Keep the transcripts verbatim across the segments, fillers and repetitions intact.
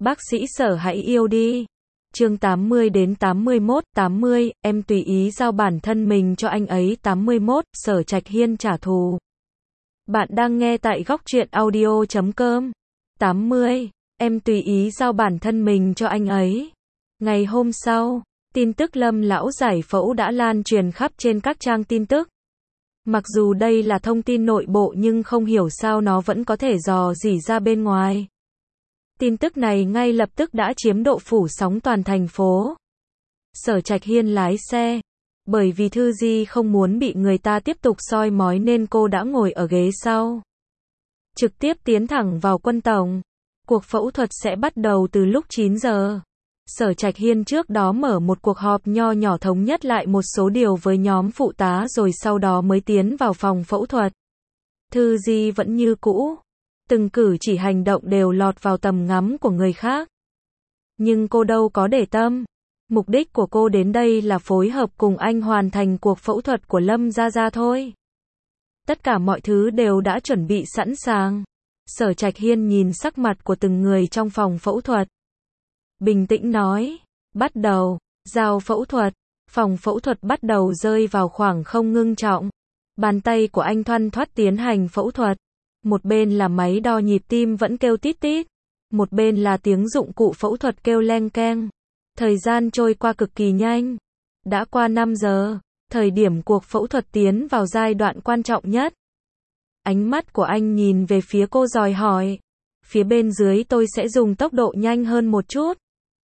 Bác sĩ Sở hãy yêu đi. Chương tám mươi đến tám mươi mốt, tám mươi, em tùy ý giao bản thân mình cho anh ấy. Tám mươi mốt, Sở Trạch Hiên trả thù. Bạn đang nghe tại góc truyện audio chấm com. tám mươi, em tùy ý giao bản thân mình cho anh ấy. Ngày hôm sau, tin tức Lâm lão giải phẫu đã lan truyền khắp trên các trang tin tức. Mặc dù đây là thông tin nội bộ nhưng không hiểu sao nó vẫn có thể dò dỉ ra bên ngoài. Tin tức này ngay lập tức đã chiếm độ phủ sóng toàn thành phố. Sở Trạch Hiên lái xe. Bởi vì Thư Di không muốn bị người ta tiếp tục soi mói nên cô đã ngồi ở ghế sau. Trực tiếp tiến thẳng vào quân tổng. Cuộc phẫu thuật sẽ bắt đầu từ lúc chín giờ. Sở Trạch Hiên trước đó mở một cuộc họp nho nhỏ thống nhất lại một số điều với nhóm phụ tá rồi sau đó mới tiến vào phòng phẫu thuật. Thư Di vẫn như cũ. Từng cử chỉ hành động đều lọt vào tầm ngắm của người khác. Nhưng cô đâu có để tâm. Mục đích của cô đến đây là phối hợp cùng anh hoàn thành cuộc phẫu thuật của Lâm Gia Gia thôi. Tất cả mọi thứ đều đã chuẩn bị sẵn sàng. Sở Trạch Hiên nhìn sắc mặt của từng người trong phòng phẫu thuật. Bình tĩnh nói, bắt đầu, giao phẫu thuật. Phòng phẫu thuật bắt đầu rơi vào khoảng không ngưng trọng. Bàn tay của anh thoăn thoắt tiến hành phẫu thuật. Một bên là máy đo nhịp tim vẫn kêu tít tít. Một bên là tiếng dụng cụ phẫu thuật kêu leng keng. Thời gian trôi qua cực kỳ nhanh. Đã qua năm giờ, thời điểm cuộc phẫu thuật tiến vào giai đoạn quan trọng nhất. Ánh mắt của anh nhìn về phía cô dòi hỏi. Phía bên dưới tôi sẽ dùng tốc độ nhanh hơn một chút.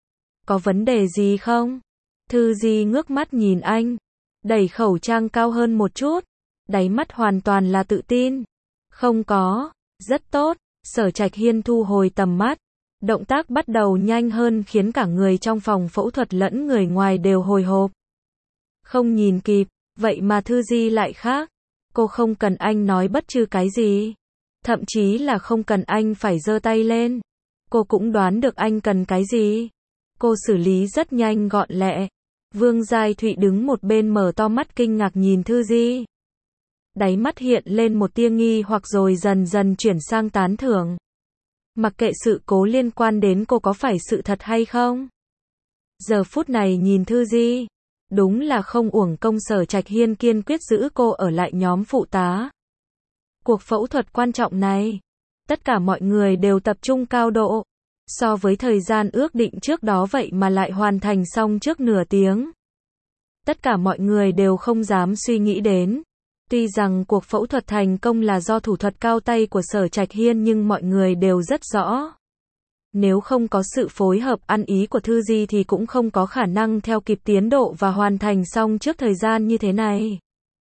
Có vấn đề gì không? Thư Di ngước mắt nhìn anh. Đẩy khẩu trang cao hơn một chút. Đáy mắt hoàn toàn là tự tin. Không có, rất tốt. Sở Trạch Hiên thu hồi tầm mắt. Động tác bắt đầu nhanh hơn khiến cả người trong phòng phẫu thuật lẫn người ngoài đều hồi hộp. Không nhìn kịp, vậy mà Thư Di lại khác. Cô không cần anh nói bất cứ cái gì. Thậm chí là không cần anh phải giơ tay lên. Cô cũng đoán được anh cần cái gì. Cô xử lý rất nhanh gọn lẹ. Vương Giai Thụy đứng một bên mở to mắt kinh ngạc nhìn Thư Di. Đáy mắt hiện lên một tia nghi hoặc rồi dần dần chuyển sang tán thưởng. Mặc kệ sự cố liên quan đến cô có phải sự thật hay không. Giờ phút này nhìn Thư Di, đúng là không uổng công Sở Trạch Hiên kiên quyết giữ cô ở lại nhóm phụ tá. Cuộc phẫu thuật quan trọng này, tất cả mọi người đều tập trung cao độ. So với thời gian ước định trước đó vậy mà lại hoàn thành xong trước nửa tiếng. Tất cả mọi người đều không dám suy nghĩ đến. Tuy rằng cuộc phẫu thuật thành công là do thủ thuật cao tay của Sở Trạch Hiên nhưng mọi người đều rất rõ. Nếu không có sự phối hợp ăn ý của Thư Di thì cũng không có khả năng theo kịp tiến độ và hoàn thành xong trước thời gian như thế này.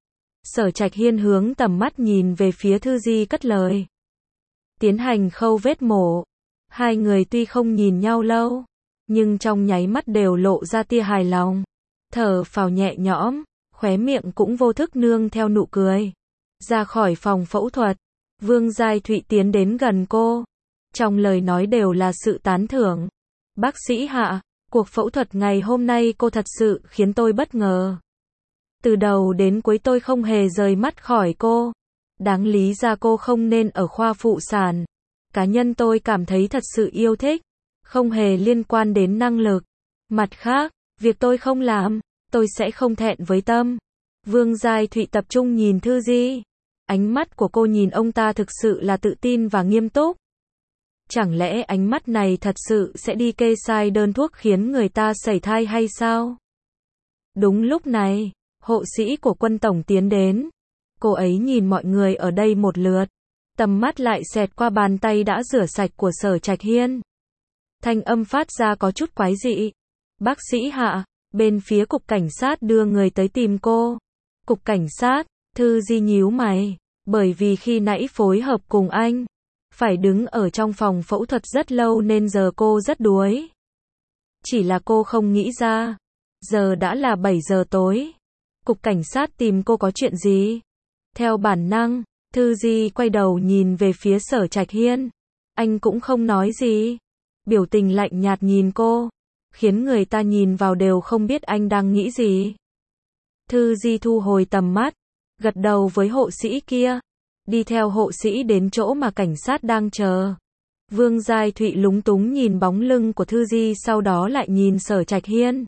Sở Trạch Hiên hướng tầm mắt nhìn về phía Thư Di cất lời. Tiến hành khâu vết mổ. Hai người tuy không nhìn nhau lâu, nhưng trong nháy mắt đều lộ ra tia hài lòng. Thở phào nhẹ nhõm. Khóe miệng cũng vô thức nương theo nụ cười. Ra khỏi phòng phẫu thuật, Vương Giai Thụy tiến đến gần cô. Trong lời nói đều là sự tán thưởng. Bác sĩ Hạ, cuộc phẫu thuật ngày hôm nay cô thật sự khiến tôi bất ngờ. Từ đầu đến cuối tôi không hề rời mắt khỏi cô. Đáng lý ra cô không nên ở khoa phụ sản. Cá nhân tôi cảm thấy thật sự yêu thích. Không hề liên quan đến năng lực. Mặt khác, việc tôi không làm, tôi sẽ không thẹn với tâm. Vương Giai Thụy tập trung nhìn Thư Di. Ánh mắt của cô nhìn ông ta thực sự là tự tin và nghiêm túc. Chẳng lẽ ánh mắt này thật sự sẽ đi kê sai đơn thuốc khiến người ta sảy thai hay sao? Đúng lúc này, hộ sĩ của quân tổng tiến đến. Cô ấy nhìn mọi người ở đây một lượt. Tầm mắt lại xẹt qua bàn tay đã rửa sạch của Sở Trạch Hiên. Thanh âm phát ra có chút quái dị. Bác sĩ Hạ. Bên phía cục cảnh sát đưa người tới tìm cô. Cục cảnh sát, Thư Di nhíu mày, bởi vì khi nãy phối hợp cùng anh, phải đứng ở trong phòng phẫu thuật rất lâu nên giờ cô rất đuối. Chỉ là cô không nghĩ ra, giờ đã là bảy giờ tối. Cục cảnh sát tìm cô có chuyện gì? Theo bản năng, Thư Di quay đầu nhìn về phía Sở Trạch Hiên. Anh cũng không nói gì. Biểu tình lạnh nhạt nhìn cô. Khiến người ta nhìn vào đều không biết anh đang nghĩ gì. Thư Di thu hồi tầm mắt, gật đầu với hộ sĩ kia, đi theo hộ sĩ đến chỗ mà cảnh sát đang chờ. Vương Giai Thụy lúng túng nhìn bóng lưng của Thư Di, sau đó lại nhìn Sở Trạch Hiên.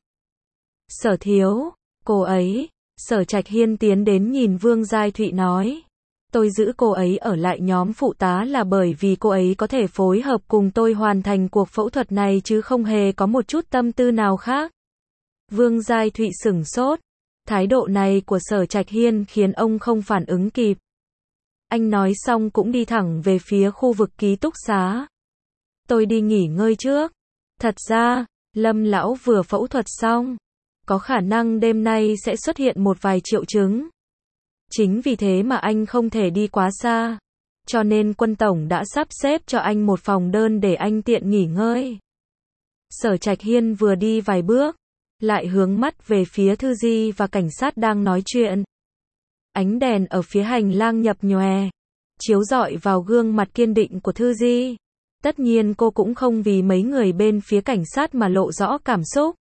Sở thiếu, cô ấy. Sở Trạch Hiên tiến đến nhìn Vương Giai Thụy nói. Tôi giữ cô ấy ở lại nhóm phụ tá là bởi vì cô ấy có thể phối hợp cùng tôi hoàn thành cuộc phẫu thuật này chứ không hề có một chút tâm tư nào khác. Vương Giai Thụy sửng sốt. Thái độ này của Sở Trạch Hiên khiến ông không phản ứng kịp. Anh nói xong cũng đi thẳng về phía khu vực ký túc xá. Tôi đi nghỉ ngơi trước. Thật ra, Lâm lão vừa phẫu thuật xong. Có khả năng đêm nay sẽ xuất hiện một vài triệu chứng. Chính vì thế mà anh không thể đi quá xa. Cho nên Quân tổng đã sắp xếp cho anh một phòng đơn để anh tiện nghỉ ngơi. Sở Trạch Hiên vừa đi vài bước, lại hướng mắt về phía Thư Di và cảnh sát đang nói chuyện. Ánh đèn ở phía hành lang nhập nhòe, chiếu rọi vào gương mặt kiên định của Thư Di. Tất nhiên cô cũng không vì mấy người bên phía cảnh sát mà lộ rõ cảm xúc.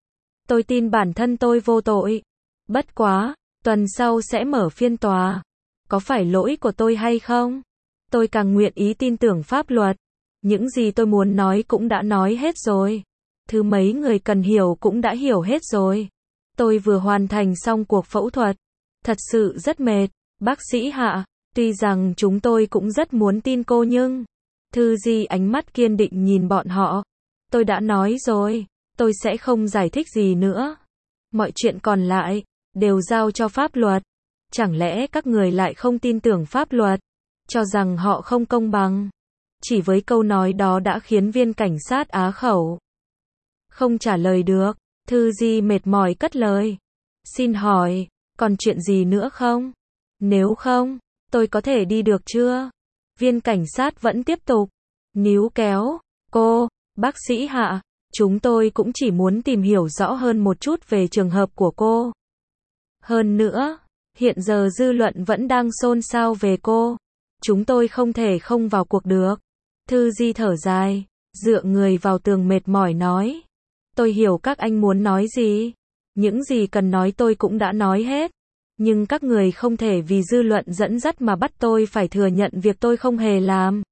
Tôi tin bản thân tôi vô tội. Bất quá, tuần sau sẽ mở phiên tòa. Có phải lỗi của tôi hay không? Tôi càng nguyện ý tin tưởng pháp luật. Những gì tôi muốn nói cũng đã nói hết rồi. Thứ mấy người cần hiểu cũng đã hiểu hết rồi. Tôi vừa hoàn thành xong cuộc phẫu thuật. Thật sự rất mệt. Bác sĩ Hạ, tuy rằng chúng tôi cũng rất muốn tin cô nhưng... Thư Di ánh mắt kiên định nhìn bọn họ. Tôi đã nói rồi. Tôi sẽ không giải thích gì nữa. Mọi chuyện còn lại, đều giao cho pháp luật. Chẳng lẽ các người lại không tin tưởng pháp luật? Cho rằng họ không công bằng. Chỉ với câu nói đó đã khiến viên cảnh sát á khẩu. Không trả lời được. Thư Di mệt mỏi cất lời. Xin hỏi, còn chuyện gì nữa không? Nếu không, tôi có thể đi được chưa? Viên cảnh sát vẫn tiếp tục. Níu kéo. Cô, bác sĩ Hạ, chúng tôi cũng chỉ muốn tìm hiểu rõ hơn một chút về trường hợp của cô. Hơn nữa, hiện giờ dư luận vẫn đang xôn xao về cô. Chúng tôi không thể không vào cuộc được. Thư Di thở dài, dựa người vào tường mệt mỏi nói. Tôi hiểu các anh muốn nói gì. Những gì cần nói tôi cũng đã nói hết. Nhưng các người không thể vì dư luận dẫn dắt mà bắt tôi phải thừa nhận việc tôi không hề làm.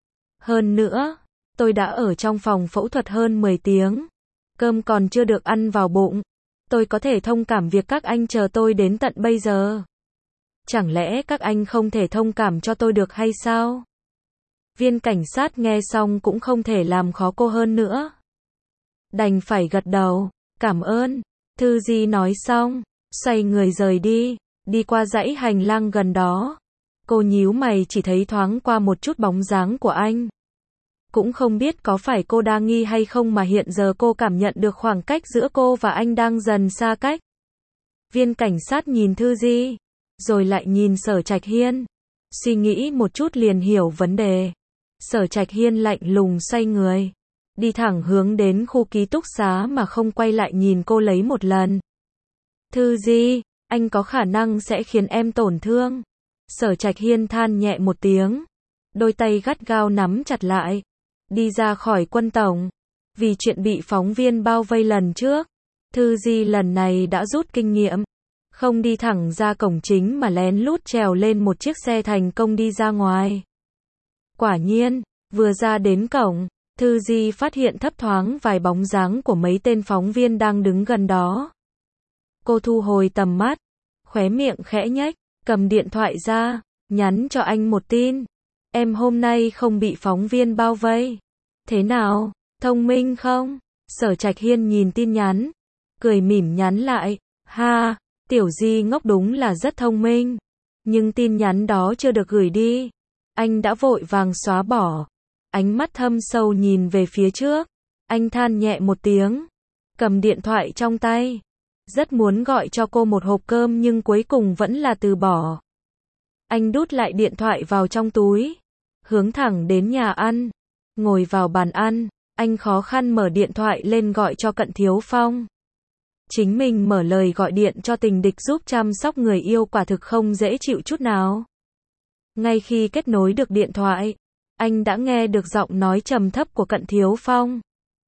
Hơn nữa, tôi đã ở trong phòng phẫu thuật hơn mười tiếng. Cơm còn chưa được ăn vào bụng. Tôi có thể thông cảm việc các anh chờ tôi đến tận bây giờ. Chẳng lẽ các anh không thể thông cảm cho tôi được hay sao? Viên cảnh sát nghe xong cũng không thể làm khó cô hơn nữa. Đành phải gật đầu. Cảm ơn. Thư Di nói xong, xoay người rời đi, đi qua dãy hành lang gần đó. Cô nhíu mày chỉ thấy thoáng qua một chút bóng dáng của anh. Cũng không biết có phải cô đa nghi hay không mà hiện giờ cô cảm nhận được khoảng cách giữa cô và anh đang dần xa cách. Viên cảnh sát nhìn Thư Di, rồi lại nhìn Sở Trạch Hiên. Suy nghĩ một chút liền hiểu vấn đề. Sở Trạch Hiên lạnh lùng xoay người, đi thẳng hướng đến khu ký túc xá mà không quay lại nhìn cô lấy một lần. Thư Di, anh có khả năng sẽ khiến em tổn thương. Sở Trạch Hiên than nhẹ một tiếng, đôi tay gắt gao nắm chặt lại, đi ra khỏi Quân tổng. Vì chuyện bị phóng viên bao vây lần trước, Thư Di lần này đã rút kinh nghiệm, không đi thẳng ra cổng chính mà lén lút trèo lên một chiếc xe thành công đi ra ngoài. Quả nhiên, vừa ra đến cổng, Thư Di phát hiện thấp thoáng vài bóng dáng của mấy tên phóng viên đang đứng gần đó. Cô thu hồi tầm mắt, khóe miệng khẽ nhếch, cầm điện thoại ra, nhắn cho anh một tin. Em hôm nay không bị phóng viên bao vây. Thế nào, thông minh không? Sở Trạch Hiên nhìn tin nhắn, cười mỉm nhắn lại. Ha, Tiểu Di ngốc đúng là rất thông minh. Nhưng tin nhắn đó chưa được gửi đi. Anh đã vội vàng xóa bỏ. Ánh mắt thâm sâu nhìn về phía trước. Anh than nhẹ một tiếng, cầm điện thoại trong tay. Rất muốn gọi cho cô một hộp cơm nhưng cuối cùng vẫn là từ bỏ. Anh đút lại điện thoại vào trong túi, hướng thẳng đến nhà ăn. Ngồi vào bàn ăn, anh khó khăn mở điện thoại lên gọi cho Cận Thiếu Phong. Chính mình mở lời gọi điện cho tình địch giúp chăm sóc người yêu quả thực không dễ chịu chút nào. Ngay khi kết nối được điện thoại, anh đã nghe được giọng nói trầm thấp của Cận Thiếu Phong.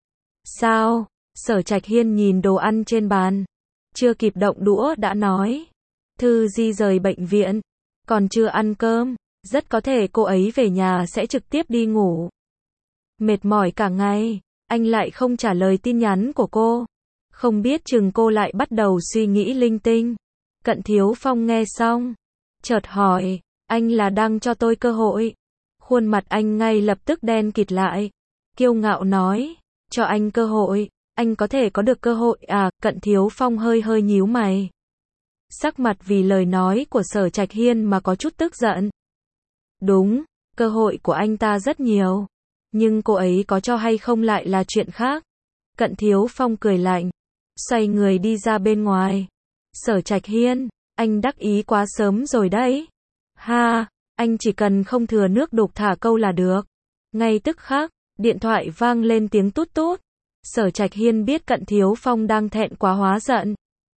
Sao? Sở Trạch Hiên nhìn đồ ăn trên bàn, chưa kịp động đũa đã nói. Thư Di rời bệnh viện, còn chưa ăn cơm, rất có thể cô ấy về nhà sẽ trực tiếp đi ngủ. Mệt mỏi cả ngày, anh lại không trả lời tin nhắn của cô. Không biết chừng cô lại bắt đầu suy nghĩ linh tinh. Cận Thiếu Phong nghe xong, chợt hỏi, anh là đang cho tôi cơ hội. Khuôn mặt anh ngay lập tức đen kịt lại. Kiêu ngạo nói, cho anh cơ hội, anh có thể có được cơ hội à? Cận Thiếu Phong hơi hơi nhíu mày. Sắc mặt vì lời nói của Sở Trạch Hiên mà có chút tức giận. Đúng, cơ hội của anh ta rất nhiều. Nhưng cô ấy có cho hay không lại là chuyện khác. Cận Thiếu Phong cười lạnh, xoay người đi ra bên ngoài. Sở Trạch Hiên, anh đắc ý quá sớm rồi đấy. Ha, anh chỉ cần không thừa nước đục thả câu là được. Ngay tức khắc, điện thoại vang lên tiếng tút tút. Sở Trạch Hiên biết Cận Thiếu Phong đang thẹn quá hóa giận.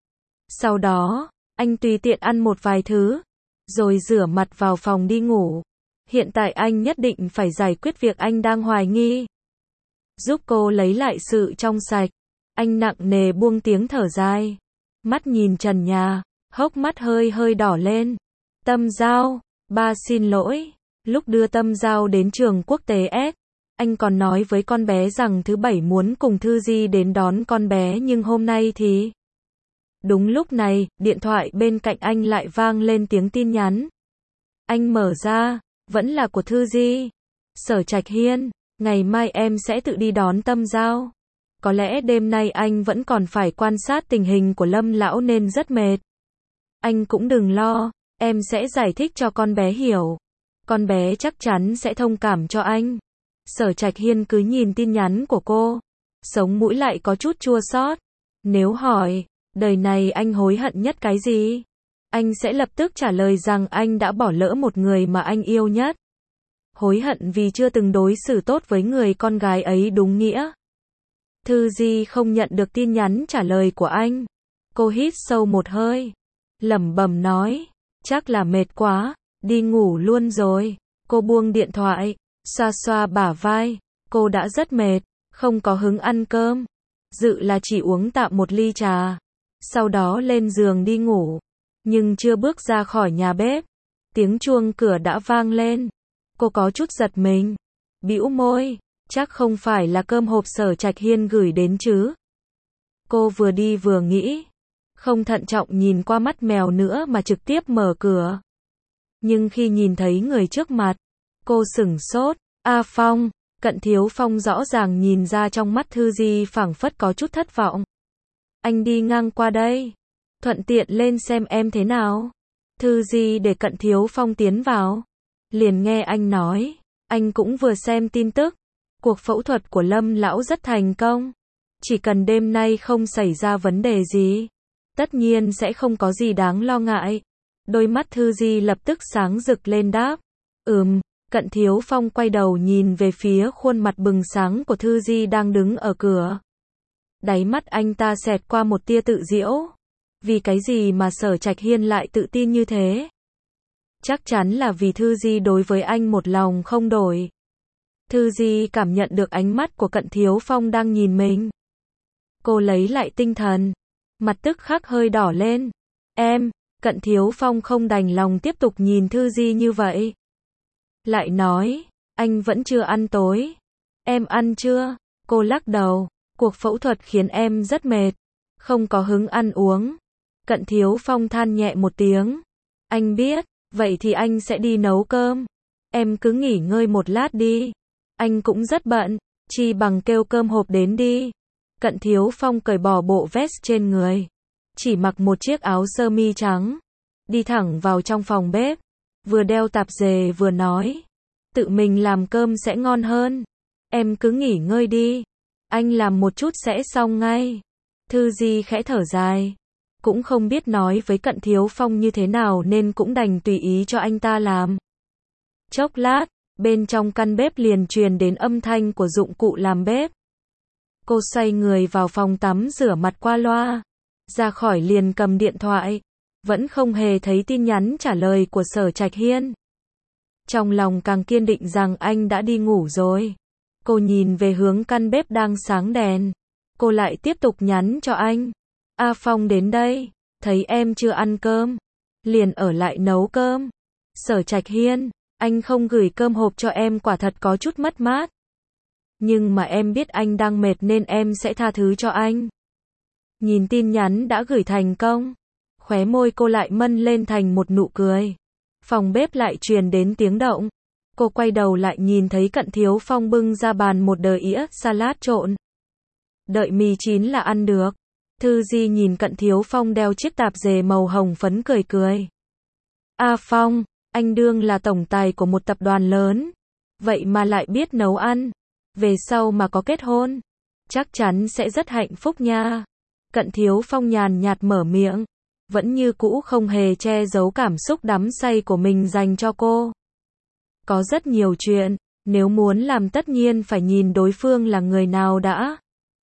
Sau đó, anh tùy tiện ăn một vài thứ, rồi rửa mặt vào phòng đi ngủ. Hiện tại anh nhất định phải giải quyết việc anh đang hoài nghi. Giúp cô lấy lại sự trong sạch. Anh nặng nề buông tiếng thở dài. Mắt nhìn trần nhà, hốc mắt hơi hơi đỏ lên. Tâm Giao, ba xin lỗi. Lúc đưa Tâm Giao đến trường quốc tế S, anh còn nói với con bé rằng thứ bảy muốn cùng Thư Di đến đón con bé, nhưng hôm nay thì... Đúng lúc này, điện thoại bên cạnh anh lại vang lên tiếng tin nhắn. Anh mở ra, vẫn là của Thư Di. Sở Trạch Hiên, ngày mai em sẽ tự đi đón Tâm Giao. Có lẽ đêm nay anh vẫn còn phải quan sát tình hình của Lâm lão nên rất mệt. Anh cũng đừng lo, em sẽ giải thích cho con bé hiểu. Con bé chắc chắn sẽ thông cảm cho anh. Sở Trạch Hiên cứ nhìn tin nhắn của cô, sống mũi lại có chút chua xót. Nếu hỏi, đời này anh hối hận nhất cái gì? Anh sẽ lập tức trả lời rằng anh đã bỏ lỡ một người mà anh yêu nhất. Hối hận vì chưa từng đối xử tốt với người con gái ấy đúng nghĩa. Thư Di không nhận được tin nhắn trả lời của anh. Cô hít sâu một hơi, lẩm bẩm nói, chắc là mệt quá, đi ngủ luôn rồi. Cô buông điện thoại, xoa xoa bả vai, cô đã rất mệt, không có hứng ăn cơm. Dự là chỉ uống tạm một ly trà, sau đó lên giường đi ngủ. Nhưng chưa bước ra khỏi nhà bếp, tiếng chuông cửa đã vang lên. Cô có chút giật mình, bĩu môi, chắc không phải là cơm hộp Sở Trạch Hiên gửi đến chứ. Cô vừa đi vừa nghĩ, không thận trọng nhìn qua mắt mèo nữa mà trực tiếp mở cửa. Nhưng khi nhìn thấy người trước mặt, cô sửng sốt. A Phong, Cận Thiếu Phong rõ ràng nhìn ra trong mắt Thư Di phảng phất có chút thất vọng. Anh đi ngang qua đây, thuận tiện lên xem em thế nào. Thư Di để Cận Thiếu Phong tiến vào, liền nghe anh nói, anh cũng vừa xem tin tức, cuộc phẫu thuật của Lâm lão rất thành công. Chỉ cần đêm nay không xảy ra vấn đề gì, tất nhiên sẽ không có gì đáng lo ngại. Đôi mắt Thư Di lập tức sáng rực lên đáp, ừm. Cận Thiếu Phong quay đầu nhìn về phía khuôn mặt bừng sáng của Thư Di đang đứng ở cửa. Đáy mắt anh ta xẹt qua một tia tự giễu. Vì cái gì mà Sở Trạch Hiên lại tự tin như thế? Chắc chắn là vì Thư Di đối với anh một lòng không đổi. Thư Di cảm nhận được ánh mắt của Cận Thiếu Phong đang nhìn mình. Cô lấy lại tinh thần, mặt tức khắc hơi đỏ lên. Em, Cận Thiếu Phong không đành lòng tiếp tục nhìn Thư Di như vậy. Lại nói, anh vẫn chưa ăn tối. Em ăn chưa? Cô lắc đầu, cuộc phẫu thuật khiến em rất mệt, không có hứng ăn uống. Cận Thiếu Phong than nhẹ một tiếng. Anh biết, vậy thì anh sẽ đi nấu cơm. Em cứ nghỉ ngơi một lát đi. Anh cũng rất bận, chi bằng kêu cơm hộp đến đi. Cận Thiếu Phong cởi bỏ bộ vest trên người, chỉ mặc một chiếc áo sơ mi trắng, đi thẳng vào trong phòng bếp. Vừa đeo tạp dề vừa nói, tự mình làm cơm sẽ ngon hơn. Em cứ nghỉ ngơi đi, anh làm một chút sẽ xong ngay. Thư Di khẽ thở dài, cũng không biết nói với Cận Thiếu Phong như thế nào nên cũng đành tùy ý cho anh ta làm. Chốc lát, bên trong căn bếp liền truyền đến âm thanh của dụng cụ làm bếp. Cô xoay người vào phòng tắm rửa mặt qua loa, ra khỏi liền cầm điện thoại. Vẫn không hề thấy tin nhắn trả lời của Sở Trạch Hiên. Trong lòng càng kiên định rằng anh đã đi ngủ rồi. Cô nhìn về hướng căn bếp đang sáng đèn. Cô lại tiếp tục nhắn cho anh. A Phong đến đây, thấy em chưa ăn cơm, liền ở lại nấu cơm. Sở Trạch Hiên, anh không gửi cơm hộp cho em quả thật có chút mất mát. Nhưng mà em biết anh đang mệt nên em sẽ tha thứ cho anh. Nhìn tin nhắn đã gửi thành công, khóe môi cô lại mân lên thành một nụ cười. Phòng bếp lại truyền đến tiếng động. Cô quay đầu lại nhìn thấy Cận Thiếu Phong bưng ra bàn một đờ ĩa salad trộn. Đợi mì chín là ăn được. Thư Di nhìn Cận Thiếu Phong đeo chiếc tạp dề màu hồng phấn cười cười. A Phong, anh đương là tổng tài của một tập đoàn lớn. Vậy mà lại biết nấu ăn. Về sau mà có kết hôn, chắc chắn sẽ rất hạnh phúc nha. Cận Thiếu Phong nhàn nhạt mở miệng. Vẫn như cũ không hề che giấu cảm xúc đắm say của mình dành cho cô. Có rất nhiều chuyện, nếu muốn làm tất nhiên phải nhìn đối phương là người nào đã.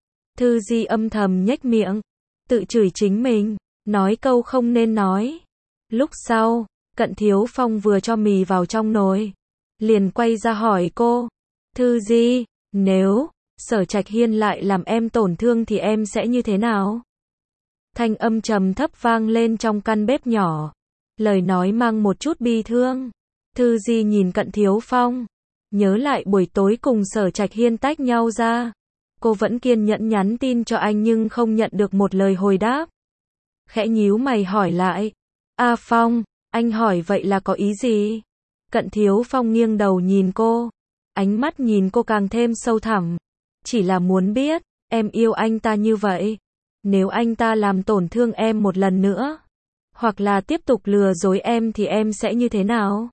Thư Di âm thầm nhếch miệng, tự chửi chính mình, nói câu không nên nói. Lúc sau, Cận Thiếu Phong vừa cho mì vào trong nồi, liền quay ra hỏi cô, Thư Di, nếu Sở Trạch Hiên lại làm em tổn thương thì em sẽ như thế nào? Thanh âm trầm thấp vang lên trong căn bếp nhỏ, lời nói mang một chút bi thương. Thư Di nhìn Cận Thiếu Phong, nhớ lại buổi tối cùng Sở Trạch Hiên tách nhau ra. Cô vẫn kiên nhẫn nhắn tin cho anh nhưng không nhận được một lời hồi đáp. Khẽ nhíu mày hỏi lại, A Phong, anh hỏi vậy là có ý gì? Cận Thiếu Phong nghiêng đầu nhìn cô, ánh mắt nhìn cô càng thêm sâu thẳm. Chỉ là muốn biết, em yêu anh ta như vậy. Nếu anh ta làm tổn thương em một lần nữa, hoặc là tiếp tục lừa dối em thì em sẽ như thế nào?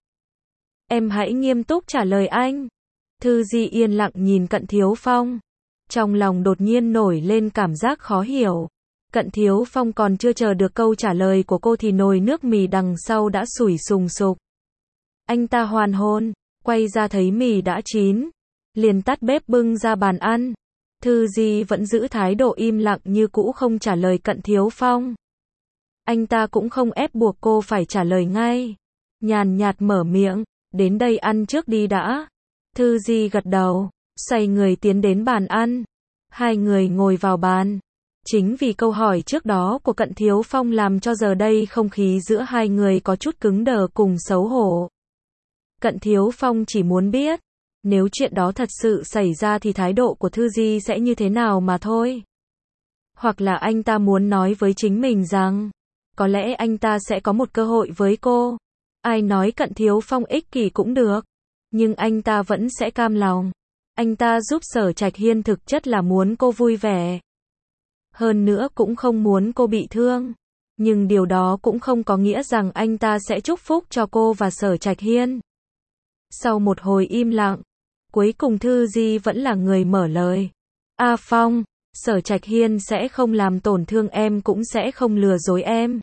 Em hãy nghiêm túc trả lời anh. Thư Di yên lặng nhìn Cận Thiếu Phong. Trong lòng đột nhiên nổi lên cảm giác khó hiểu. Cận Thiếu Phong còn chưa chờ được câu trả lời của cô thì nồi nước mì đằng sau đã sủi sùng sục. Anh ta hoàn hồn, quay ra thấy mì đã chín, liền tắt bếp bưng ra bàn ăn. Thư Di vẫn giữ thái độ im lặng như cũ không trả lời Cận Thiếu Phong. Anh ta cũng không ép buộc cô phải trả lời ngay. Nhàn nhạt mở miệng, đến đây ăn trước đi đã. Thư Di gật đầu, xoay người tiến đến bàn ăn. Hai người ngồi vào bàn. Chính vì câu hỏi trước đó của Cận Thiếu Phong làm cho giờ đây không khí giữa hai người có chút cứng đờ cùng xấu hổ. Cận Thiếu Phong chỉ muốn biết, nếu chuyện đó thật sự xảy ra thì thái độ của Thư Di sẽ như thế nào mà thôi. Hoặc là anh ta muốn nói với chính mình rằng, có lẽ anh ta sẽ có một cơ hội với cô. Ai nói Cận Thiếu Phong ích kỷ cũng được, nhưng anh ta vẫn sẽ cam lòng. Anh ta giúp Sở Trạch Hiên thực chất là muốn cô vui vẻ. Hơn nữa cũng không muốn cô bị thương. Nhưng điều đó cũng không có nghĩa rằng anh ta sẽ chúc phúc cho cô và Sở Trạch Hiên. Sau một hồi im lặng, cuối cùng Thư Di vẫn là người mở lời. A Phong, Sở Trạch Hiên sẽ không làm tổn thương em cũng sẽ không lừa dối em.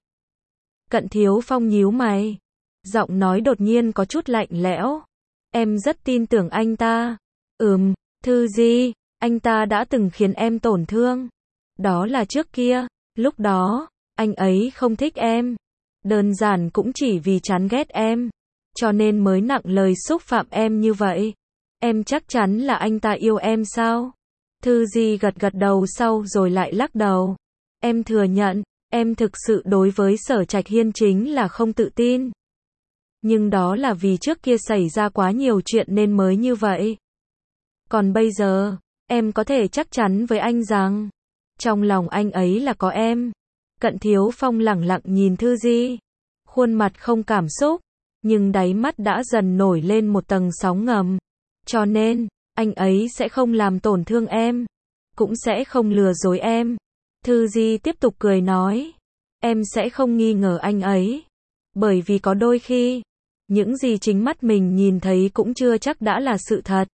Cận Thiếu Phong nhíu mày. Giọng nói đột nhiên có chút lạnh lẽo. Em rất tin tưởng anh ta. Ừm, Thư Di, anh ta đã từng khiến em tổn thương. Đó là trước kia, lúc đó, anh ấy không thích em. Đơn giản cũng chỉ vì chán ghét em. Cho nên mới nặng lời xúc phạm em như vậy. Em chắc chắn là anh ta yêu em sao? Thư Di gật gật đầu sau rồi lại lắc đầu. Em thừa nhận, em thực sự đối với Sở Trạch Hiên chính là không tự tin. Nhưng đó là vì trước kia xảy ra quá nhiều chuyện nên mới như vậy. Còn bây giờ, em có thể chắc chắn với anh rằng, trong lòng anh ấy là có em. Cận Thiếu Phong lẳng lặng nhìn Thư Di. Khuôn mặt không cảm xúc, nhưng đáy mắt đã dần nổi lên một tầng sóng ngầm. Cho nên, anh ấy sẽ không làm tổn thương em. Cũng sẽ không lừa dối em. Thư Di tiếp tục cười nói. Em sẽ không nghi ngờ anh ấy. Bởi vì có đôi khi, những gì chính mắt mình nhìn thấy cũng chưa chắc đã là sự thật.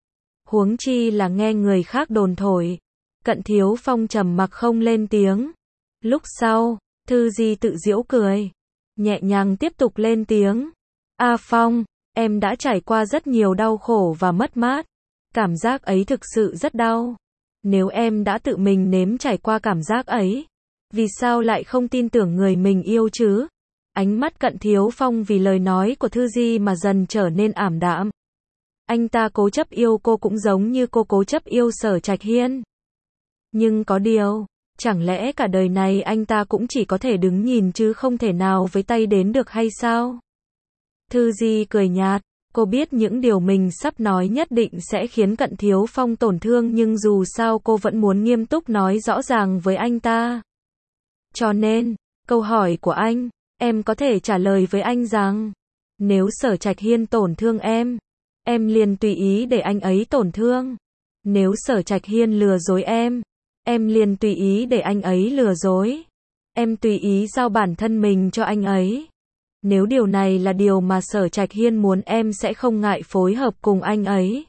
Huống chi là nghe người khác đồn thổi. Cận Thiếu Phong trầm mặc không lên tiếng. Lúc sau, Thư Di tự giễu cười. Nhẹ nhàng tiếp tục lên tiếng. A Phong, em đã trải qua rất nhiều đau khổ và mất mát. Cảm giác ấy thực sự rất đau. Nếu em đã tự mình nếm trải qua cảm giác ấy, vì sao lại không tin tưởng người mình yêu chứ? Ánh mắt Cận Thiếu Phong vì lời nói của Thư Di mà dần trở nên ảm đạm. Anh ta cố chấp yêu cô cũng giống như cô cố chấp yêu Sở Trạch Hiên. Nhưng có điều, chẳng lẽ cả đời này anh ta cũng chỉ có thể đứng nhìn chứ không thể nào với tay đến được hay sao? Thư Di cười nhạt, Cô biết những điều mình sắp nói nhất định sẽ khiến Cận Thiếu Phong tổn thương nhưng dù sao cô vẫn muốn nghiêm túc nói rõ ràng với anh ta. Cho nên, câu hỏi của anh, em có thể trả lời với anh rằng, nếu Sở Trạch Hiên tổn thương em, em liền tùy ý để anh ấy tổn thương. Nếu Sở Trạch Hiên lừa dối em, em liền tùy ý để anh ấy lừa dối. Em tùy ý giao bản thân mình cho anh ấy. Nếu điều này là điều mà Sở Trạch Hiên muốn em sẽ không ngại phối hợp cùng anh ấy.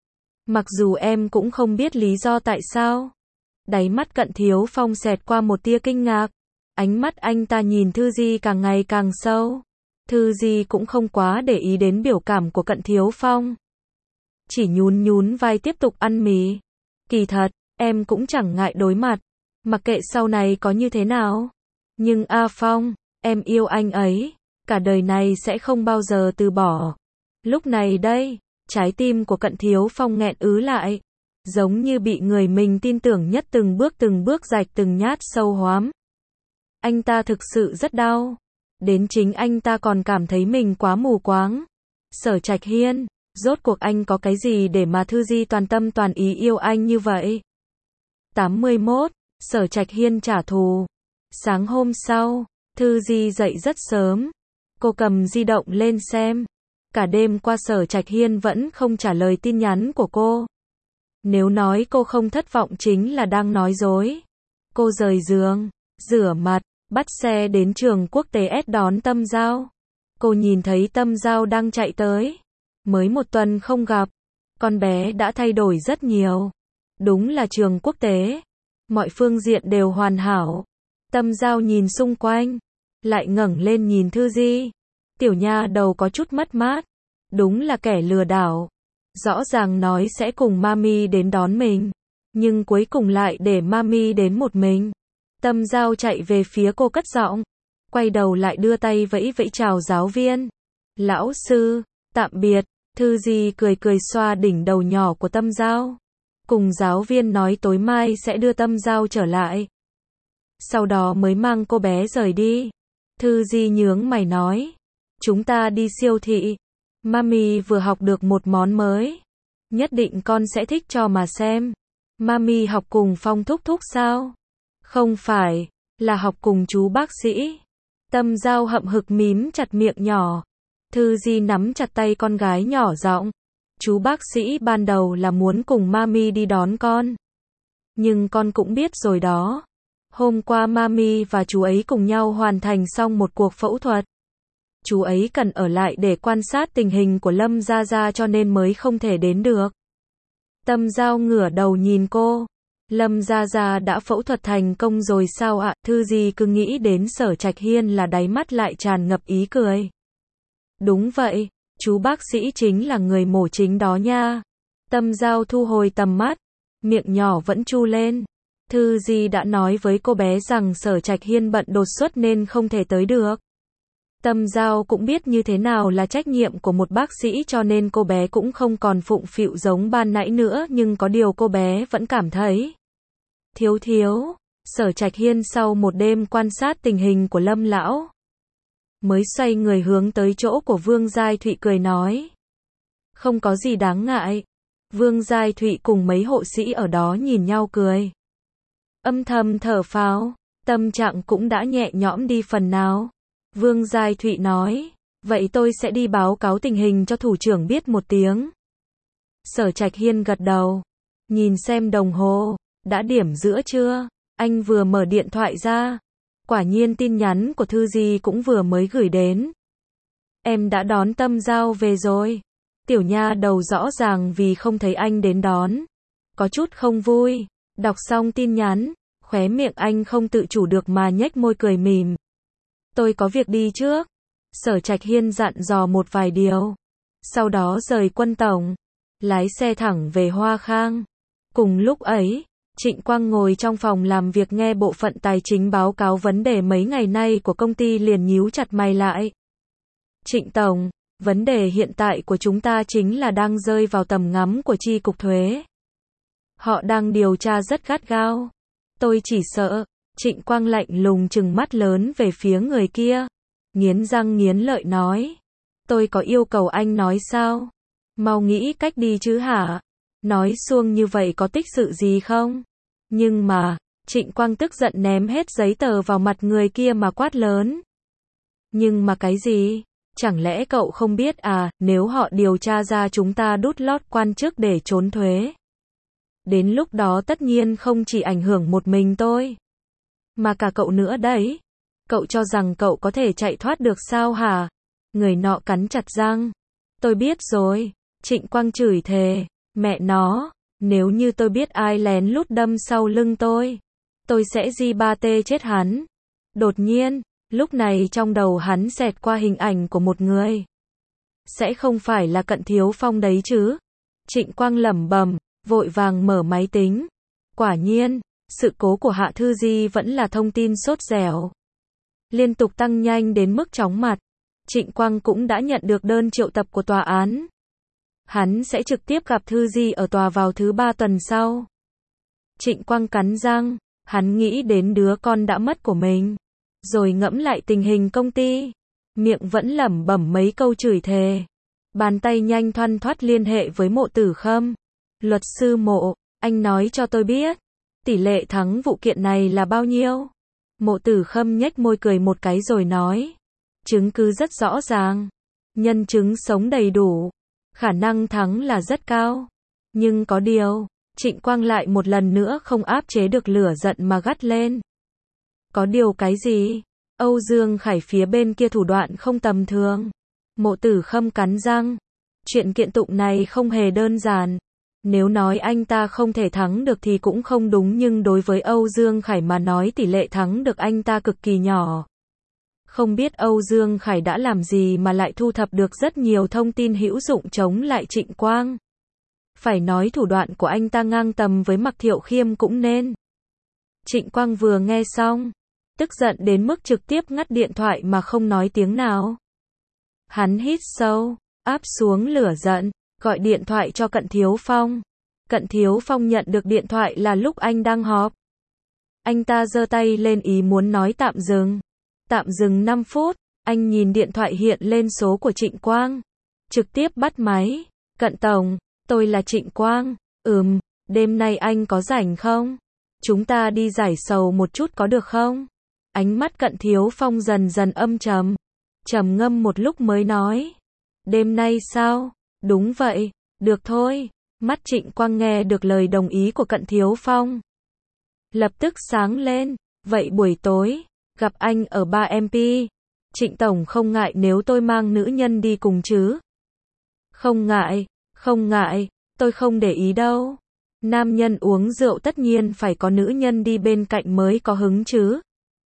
Mặc dù em cũng không biết lý do tại sao. Đáy mắt Cận Thiếu Phong xẹt qua một tia kinh ngạc. Ánh mắt anh ta nhìn Thư Di càng ngày càng sâu. Thư Di cũng không quá để ý đến biểu cảm của Cận Thiếu Phong. Chỉ nhún nhún vai tiếp tục ăn mì. Kỳ thật, em cũng chẳng ngại đối mặt. Mặc kệ sau này có như thế nào. Nhưng A Phong, em yêu anh ấy. Cả đời này sẽ không bao giờ từ bỏ. Lúc này đây, trái tim của Cận Thiếu Phong nghẹn ứ lại. Giống như bị người mình tin tưởng nhất từng bước từng bước rạch từng nhát sâu hoắm. Anh ta thực sự rất đau. Đến chính anh ta còn cảm thấy mình quá mù quáng. Sở Trạch Hiên, rốt cuộc anh có cái gì để mà Thư Di toàn tâm toàn ý yêu anh như vậy? tám mươi mốt. Sở Trạch Hiên trả thù. Sáng hôm sau, Thư Di dậy rất sớm. Cô cầm di động lên xem. Cả đêm qua Sở Trạch Hiên vẫn không trả lời tin nhắn của cô. Nếu nói cô không thất vọng chính là đang nói dối. Cô rời giường, rửa mặt, bắt xe đến trường quốc tế S đón Tâm Giao. Cô nhìn thấy Tâm Giao đang chạy tới. Mới một tuần không gặp, con bé đã thay đổi rất nhiều. Đúng là trường quốc tế. Mọi phương diện đều hoàn hảo. Tâm Giao nhìn xung quanh, lại ngẩng lên nhìn Thư Di. Tiểu nha đầu có chút mất mát. Đúng là kẻ lừa đảo. Rõ ràng nói sẽ cùng mami đến đón mình. Nhưng cuối cùng lại để mami đến một mình. Tâm Giao chạy về phía cô cất giọng. Quay đầu lại đưa tay vẫy vẫy chào giáo viên. Lão sư, tạm biệt. Thư Di cười cười xoa đỉnh đầu nhỏ của Tâm Giao. Cùng giáo viên nói tối mai sẽ đưa Tâm Giao trở lại. Sau đó mới mang cô bé rời đi. Thư Di nhướng mày nói. Chúng ta đi siêu thị. Mami vừa học được một món mới. Nhất định con sẽ thích cho mà xem. Mami học cùng Phong thúc thúc sao? Không phải, là học cùng chú bác sĩ. Tâm Giao hậm hực mím chặt miệng nhỏ. Thư Di nắm chặt tay con gái nhỏ giọng. Chú bác sĩ ban đầu là muốn cùng mami đi đón con. Nhưng con cũng biết rồi đó. Hôm qua mami và chú ấy cùng nhau hoàn thành xong một cuộc phẫu thuật. Chú ấy cần ở lại để quan sát tình hình của Lâm Gia Gia cho nên mới không thể đến được. Tâm Giao ngửa đầu nhìn cô. Lâm Gia Gia đã phẫu thuật thành công rồi sao ạ? Thư Di cứ nghĩ đến Sở Trạch Hiên là đáy mắt lại tràn ngập ý cười. Đúng vậy, chú bác sĩ chính là người mổ chính đó nha. Tâm Giao thu hồi tầm mắt, miệng nhỏ vẫn chu lên. Thư Di đã nói với cô bé rằng Sở Trạch Hiên bận đột xuất nên không thể tới được. Tâm Giao cũng biết như thế nào là trách nhiệm của một bác sĩ cho nên cô bé cũng không còn phụng phịu giống ban nãy nữa nhưng có điều cô bé vẫn cảm thấy. Thiếu thiếu, Sở Trạch Hiên sau một đêm quan sát tình hình của Lâm lão. Mới xoay người hướng tới chỗ của Vương Giai Thụy cười nói. Không có gì đáng ngại. Vương Giai Thụy cùng mấy hộ sĩ ở đó nhìn nhau cười. Âm thầm thở phào, tâm trạng cũng đã nhẹ nhõm đi phần nào. Vương Giai Thụy nói, vậy tôi sẽ đi báo cáo tình hình cho thủ trưởng biết một tiếng. Sở Trạch Hiên gật đầu, nhìn xem đồng hồ, đã điểm giữa chưa? Anh vừa mở điện thoại ra, quả nhiên tin nhắn của Thư Di cũng vừa mới gửi đến. Em đã đón Tâm Giao về rồi. Tiểu nha đầu rõ ràng vì không thấy anh đến đón, có chút không vui. Đọc xong tin nhắn, khóe miệng anh không tự chủ được mà nhếch môi cười mỉm. Tôi có việc đi trước. Sở Trạch Hiên dặn dò một vài điều. Sau đó rời Quân Tổng, lái xe thẳng về Hoa Khang. Cùng lúc ấy, Trịnh Quang ngồi trong phòng làm việc nghe bộ phận tài chính báo cáo vấn đề mấy ngày nay của công ty liền nhíu chặt mày lại. Trịnh Tổng, vấn đề hiện tại của chúng ta chính là đang rơi vào tầm ngắm của chi cục thuế. Họ đang điều tra rất gắt gao. Tôi chỉ sợ. Trịnh Quang lạnh lùng trừng mắt lớn về phía người kia. Nghiến răng nghiến lợi nói. Tôi có yêu cầu anh nói sao? Mau nghĩ cách đi chứ hả? Nói suông như vậy có tích sự gì không? Nhưng mà, Trịnh Quang tức giận ném hết giấy tờ vào mặt người kia mà quát lớn. Nhưng mà cái gì? Chẳng lẽ cậu không biết à, nếu họ điều tra ra chúng ta đút lót quan chức để trốn thuế? Đến lúc đó tất nhiên không chỉ ảnh hưởng một mình tôi, mà cả cậu nữa đấy. Cậu cho rằng cậu có thể chạy thoát được sao hả? Người nọ cắn chặt răng. Tôi biết rồi. Trịnh Quang chửi thề. Mẹ nó, nếu như tôi biết ai lén lút đâm sau lưng tôi, tôi sẽ di ba tê chết hắn. Đột nhiên, lúc này trong đầu hắn xẹt qua hình ảnh của một người. Sẽ không phải là Cận Thiếu Phong đấy chứ? Trịnh Quang lẩm bẩm, vội vàng mở máy tính. Quả nhiên, sự cố của Hạ Thư Di vẫn là thông tin sốt dẻo, liên tục tăng nhanh đến mức chóng mặt. Trịnh Quang cũng đã nhận được đơn triệu tập của tòa án. Hắn sẽ trực tiếp gặp Thư Di ở tòa vào thứ ba tuần sau. Trịnh Quang cắn răng, hắn nghĩ đến đứa con đã mất của mình, rồi ngẫm lại tình hình công ty, miệng vẫn lẩm bẩm mấy câu chửi thề. Bàn tay nhanh thoăn thoắt liên hệ với Mộ Tử Khâm. Luật sư Mộ, anh nói cho tôi biết, tỷ lệ thắng vụ kiện này là bao nhiêu? Mộ Tử Khâm nhếch môi cười một cái rồi nói, chứng cứ rất rõ ràng, nhân chứng sống đầy đủ, khả năng thắng là rất cao. Nhưng có điều, Trịnh Quang lại một lần nữa không áp chế được lửa giận mà gắt lên. Có điều cái gì? Âu Dương Khải phía bên kia thủ đoạn không tầm thường. Mộ Tử Khâm cắn răng. Chuyện kiện tụng này không hề đơn giản. Nếu nói anh ta không thể thắng được thì cũng không đúng, nhưng đối với Âu Dương Khải mà nói tỷ lệ thắng được anh ta cực kỳ nhỏ. Không biết Âu Dương Khải đã làm gì mà lại thu thập được rất nhiều thông tin hữu dụng chống lại Trịnh Quang. Phải nói thủ đoạn của anh ta ngang tầm với Mạc Thiệu Khiêm cũng nên. Trịnh Quang vừa nghe xong, tức giận đến mức trực tiếp ngắt điện thoại mà không nói tiếng nào. Hắn hít sâu, áp xuống lửa giận, gọi điện thoại cho Cận Thiếu Phong. Cận Thiếu Phong nhận được điện thoại là lúc anh đang họp. Anh ta giơ tay lên ý muốn nói tạm dừng. Tạm dừng năm phút, anh nhìn điện thoại hiện lên số của Trịnh Quang. Trực tiếp bắt máy. Cận Tổng, tôi là Trịnh Quang. Ừm, đêm nay anh có rảnh không? Chúng ta đi giải sầu một chút có được không? Ánh mắt Cận Thiếu Phong dần dần âm trầm. Trầm ngâm một lúc mới nói. Đêm nay sao? Đúng vậy, được thôi. Mắt Trịnh Quang nghe được lời đồng ý của Cận Thiếu Phong, lập tức sáng lên. Vậy buổi tối, gặp anh ở ba em pê. Trịnh Tổng không ngại nếu tôi mang nữ nhân đi cùng chứ? Không ngại, không ngại, tôi không để ý đâu. Nam nhân uống rượu tất nhiên phải có nữ nhân đi bên cạnh mới có hứng chứ.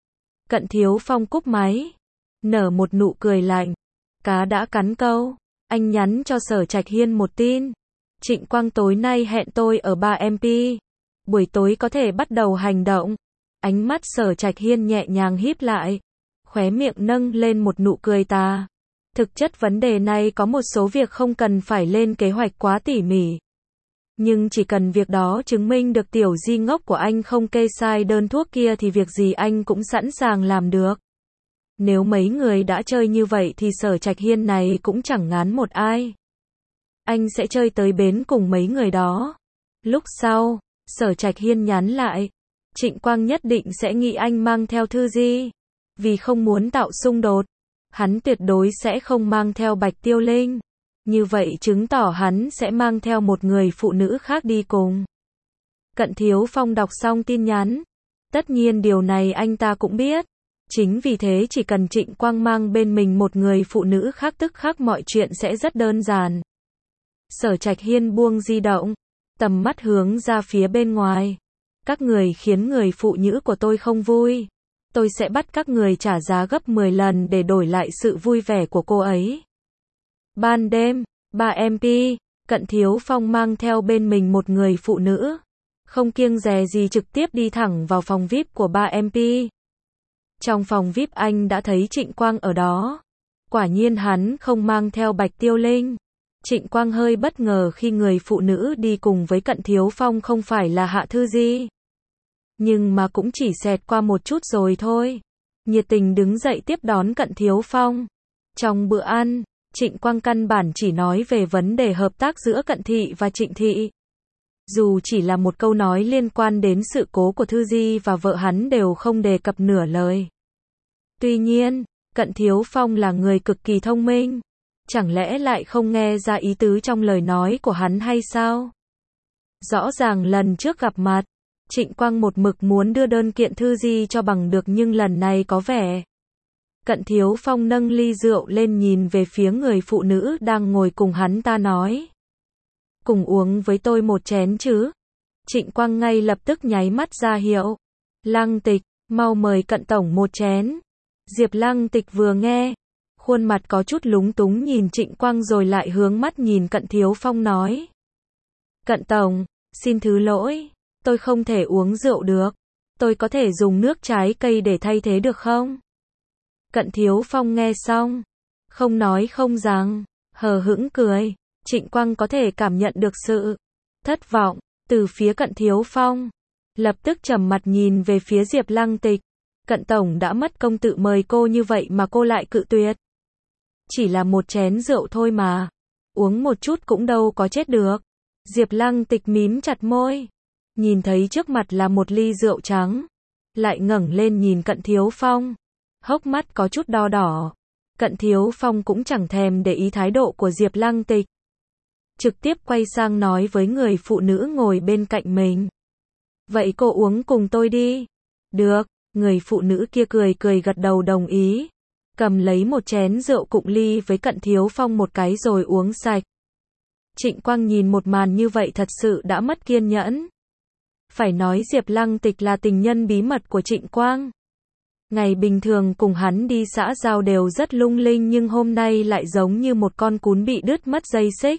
Cận Thiếu Phong cúp máy, nở một nụ cười lạnh. Cá đã cắn câu, anh nhắn cho Sở Trạch Hiên một tin. Trịnh Quang tối nay hẹn tôi ở ba em pê. Buổi tối có thể bắt đầu hành động. Ánh mắt Sở Trạch Hiên nhẹ nhàng híp lại, khóe miệng nâng lên một nụ cười tà. Thực chất vấn đề này có một số việc không cần phải lên kế hoạch quá tỉ mỉ. Nhưng chỉ cần việc đó chứng minh được tiểu di ngốc của anh không kê sai đơn thuốc kia thì việc gì anh cũng sẵn sàng làm được. Nếu mấy người đã chơi như vậy thì Sở Trạch Hiên này cũng chẳng ngán một ai. Anh sẽ chơi tới bến cùng mấy người đó. Lúc sau, Sở Trạch Hiên nhắn lại. Trịnh Quang nhất định sẽ nghĩ anh mang theo Thư Di. Vì không muốn tạo xung đột, hắn tuyệt đối sẽ không mang theo Bạch Tiêu Linh. Như vậy chứng tỏ hắn sẽ mang theo một người phụ nữ khác đi cùng. Cận Thiếu Phong đọc xong tin nhắn. Tất nhiên điều này anh ta cũng biết. Chính vì thế chỉ cần Trịnh Quang mang bên mình một người phụ nữ khác tức khắc mọi chuyện sẽ rất đơn giản. Sở Trạch Hiên buông di động, tầm mắt hướng ra phía bên ngoài. Các người khiến người phụ nữ của tôi không vui. Tôi sẽ bắt các người trả giá gấp mười lần để đổi lại sự vui vẻ của cô ấy. Ban đêm, ba em pê, Cận Thiếu Phong mang theo bên mình một người phụ nữ. Không kiêng dè gì trực tiếp đi thẳng vào phòng vi ai pi của ba em pê. Trong phòng vi ai pi anh đã thấy Trịnh Quang ở đó. Quả nhiên hắn không mang theo Bạch Tiêu Linh. Trịnh Quang hơi bất ngờ khi người phụ nữ đi cùng với Cận Thiếu Phong không phải là Hạ Thư Di. Nhưng mà cũng chỉ xẹt qua một chút rồi thôi. Nhiệt tình đứng dậy tiếp đón Cận Thiếu Phong. Trong bữa ăn, Trịnh Quang căn bản chỉ nói về vấn đề hợp tác giữa Cận Thị và Trịnh Thị. Dù chỉ là một câu nói liên quan đến sự cố của Thư Di và vợ hắn đều không đề cập nửa lời. Tuy nhiên, Cận Thiếu Phong là người cực kỳ thông minh. Chẳng lẽ lại không nghe ra ý tứ trong lời nói của hắn hay sao? Rõ ràng lần trước gặp mặt, Trịnh Quang một mực muốn đưa đơn kiện Thư Di cho bằng được nhưng lần này có vẻ. Cận Thiếu Phong nâng ly rượu lên nhìn về phía người phụ nữ đang ngồi cùng hắn ta nói. Cùng uống với tôi một chén chứ? Trịnh Quang ngay lập tức nháy mắt ra hiệu. Lăng Tịch, mau mời Cận tổng một chén. Diệp Lăng Tịch vừa nghe, khuôn mặt có chút lúng túng nhìn Trịnh Quang rồi lại hướng mắt nhìn Cận Thiếu Phong nói. Cận tổng, xin thứ lỗi, tôi không thể uống rượu được. Tôi có thể dùng nước trái cây để thay thế được không? Cận Thiếu Phong nghe xong, không nói không rằng, hờ hững cười. Trịnh Quang có thể cảm nhận được sự thất vọng từ phía Cận Thiếu Phong, lập tức trầm mặt nhìn về phía Diệp Lăng Tịch. Cận tổng đã mất công tự mời cô như vậy mà cô lại cự tuyệt. Chỉ là một chén rượu thôi mà, uống một chút cũng đâu có chết được. Diệp Lăng Tịch mím chặt môi, nhìn thấy trước mặt là một ly rượu trắng, lại ngẩng lên nhìn Cận Thiếu Phong, hốc mắt có chút đo đỏ. Cận Thiếu Phong cũng chẳng thèm để ý thái độ của Diệp Lăng Tịch, trực tiếp quay sang nói với người phụ nữ ngồi bên cạnh mình. Vậy cô uống cùng tôi đi. Được, người phụ nữ kia cười cười gật đầu đồng ý, cầm lấy một chén rượu cụng ly với Cận Thiếu Phong một cái rồi uống sạch. Trịnh Quang nhìn một màn như vậy thật sự đã mất kiên nhẫn. Phải nói Diệp Lăng Tịch là tình nhân bí mật của Trịnh Quang. Ngày bình thường cùng hắn đi xã giao đều rất lung linh nhưng hôm nay lại giống như một con cún bị đứt mất dây xích.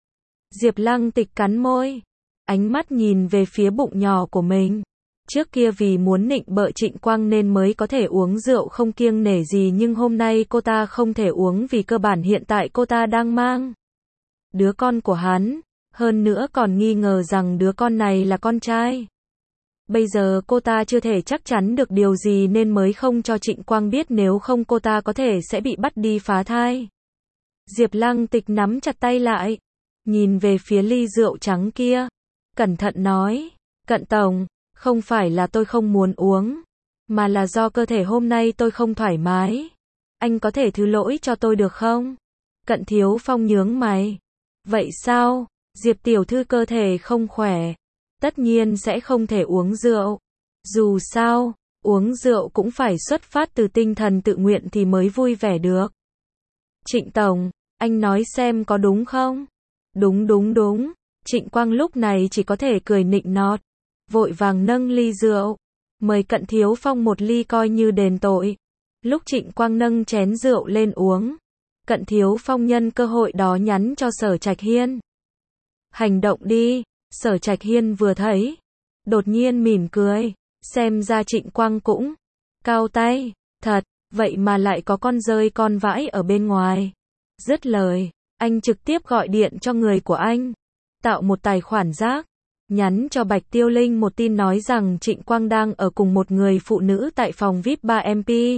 Diệp Lăng Tịch cắn môi, ánh mắt nhìn về phía bụng nhỏ của mình. Trước kia vì muốn nịnh bợ Trịnh Quang nên mới có thể uống rượu không kiêng nể gì nhưng hôm nay cô ta không thể uống vì cơ bản hiện tại cô ta đang mang đứa con của hắn, hơn nữa còn nghi ngờ rằng đứa con này là con trai. Bây giờ cô ta chưa thể chắc chắn được điều gì nên mới không cho Trịnh Quang biết, nếu không cô ta có thể sẽ bị bắt đi phá thai. Diệp Lăng Tịch nắm chặt tay lại, nhìn về phía ly rượu trắng kia, cẩn thận nói, Cận tổng, không phải là tôi không muốn uống, mà là do cơ thể hôm nay tôi không thoải mái. Anh có thể thứ lỗi cho tôi được không? Cận Thiếu Phong nhướng mày. Vậy sao? Diệp tiểu thư cơ thể không khỏe, tất nhiên sẽ không thể uống rượu. Dù sao, uống rượu cũng phải xuất phát từ tinh thần tự nguyện thì mới vui vẻ được. Trịnh tổng, anh nói xem có đúng không? Đúng đúng đúng. Trịnh Quang lúc này chỉ có thể cười nịnh nọt, vội vàng nâng ly rượu, mời Cận Thiếu Phong một ly coi như đền tội. Lúc Trịnh Quang nâng chén rượu lên uống, Cận Thiếu Phong nhân cơ hội đó nhắn cho Sở Trạch Hiên. Hành động đi. Sở Trạch Hiên vừa thấy, đột nhiên mỉm cười, xem ra Trịnh Quang cũng cao tay, thật, vậy mà lại có con rơi con vãi ở bên ngoài. Dứt lời, anh trực tiếp gọi điện cho người của anh, tạo một tài khoản rác, nhắn cho Bạch Tiêu Linh một tin nói rằng Trịnh Quang đang ở cùng một người phụ nữ tại phòng vi ai pi ba em pê.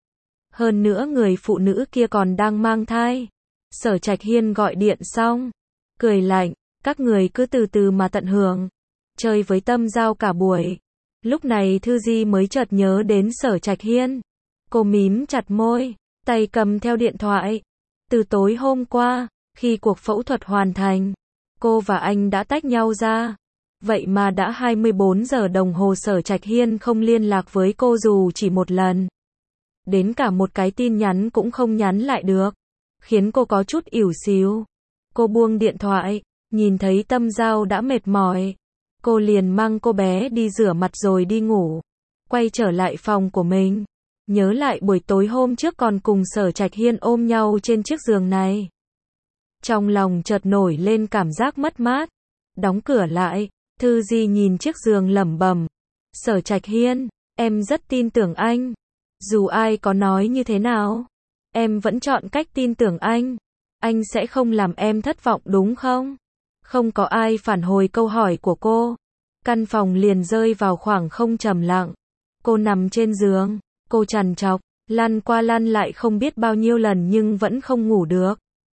Hơn nữa người phụ nữ kia còn đang mang thai. Sở Trạch Hiên gọi điện xong, cười lạnh, các người cứ từ từ mà tận hưởng, chơi với Tâm Giao cả buổi. Lúc này Thư Di mới chợt nhớ đến Sở Trạch Hiên. Cô mím chặt môi, tay cầm theo điện thoại. Từ tối hôm qua, khi cuộc phẫu thuật hoàn thành, cô và anh đã tách nhau ra. Vậy mà đã hai mươi bốn giờ đồng hồ Sở Trạch Hiên không liên lạc với cô dù chỉ một lần. Đến cả một cái tin nhắn cũng không nhắn lại được, khiến cô có chút ỉu xìu. Cô buông điện thoại, nhìn thấy Tâm Giao đã mệt mỏi, cô liền mang cô bé đi rửa mặt rồi đi ngủ. Quay trở lại phòng của mình, nhớ lại buổi tối hôm trước còn cùng Sở Trạch Hiên ôm nhau trên chiếc giường này. Trong lòng chợt nổi lên cảm giác mất mát. Đóng cửa lại, Thư Di nhìn chiếc giường lẩm bẩm, Sở Trạch Hiên, em rất tin tưởng anh. Dù ai có nói như thế nào, em vẫn chọn cách tin tưởng anh. Anh sẽ không làm em thất vọng đúng không? Không có ai phản hồi câu hỏi của cô. Căn phòng liền rơi vào khoảng không trầm lặng. Cô nằm trên giường, cô trằn trọc, lăn qua lăn lại không biết bao nhiêu lần nhưng vẫn không ngủ được.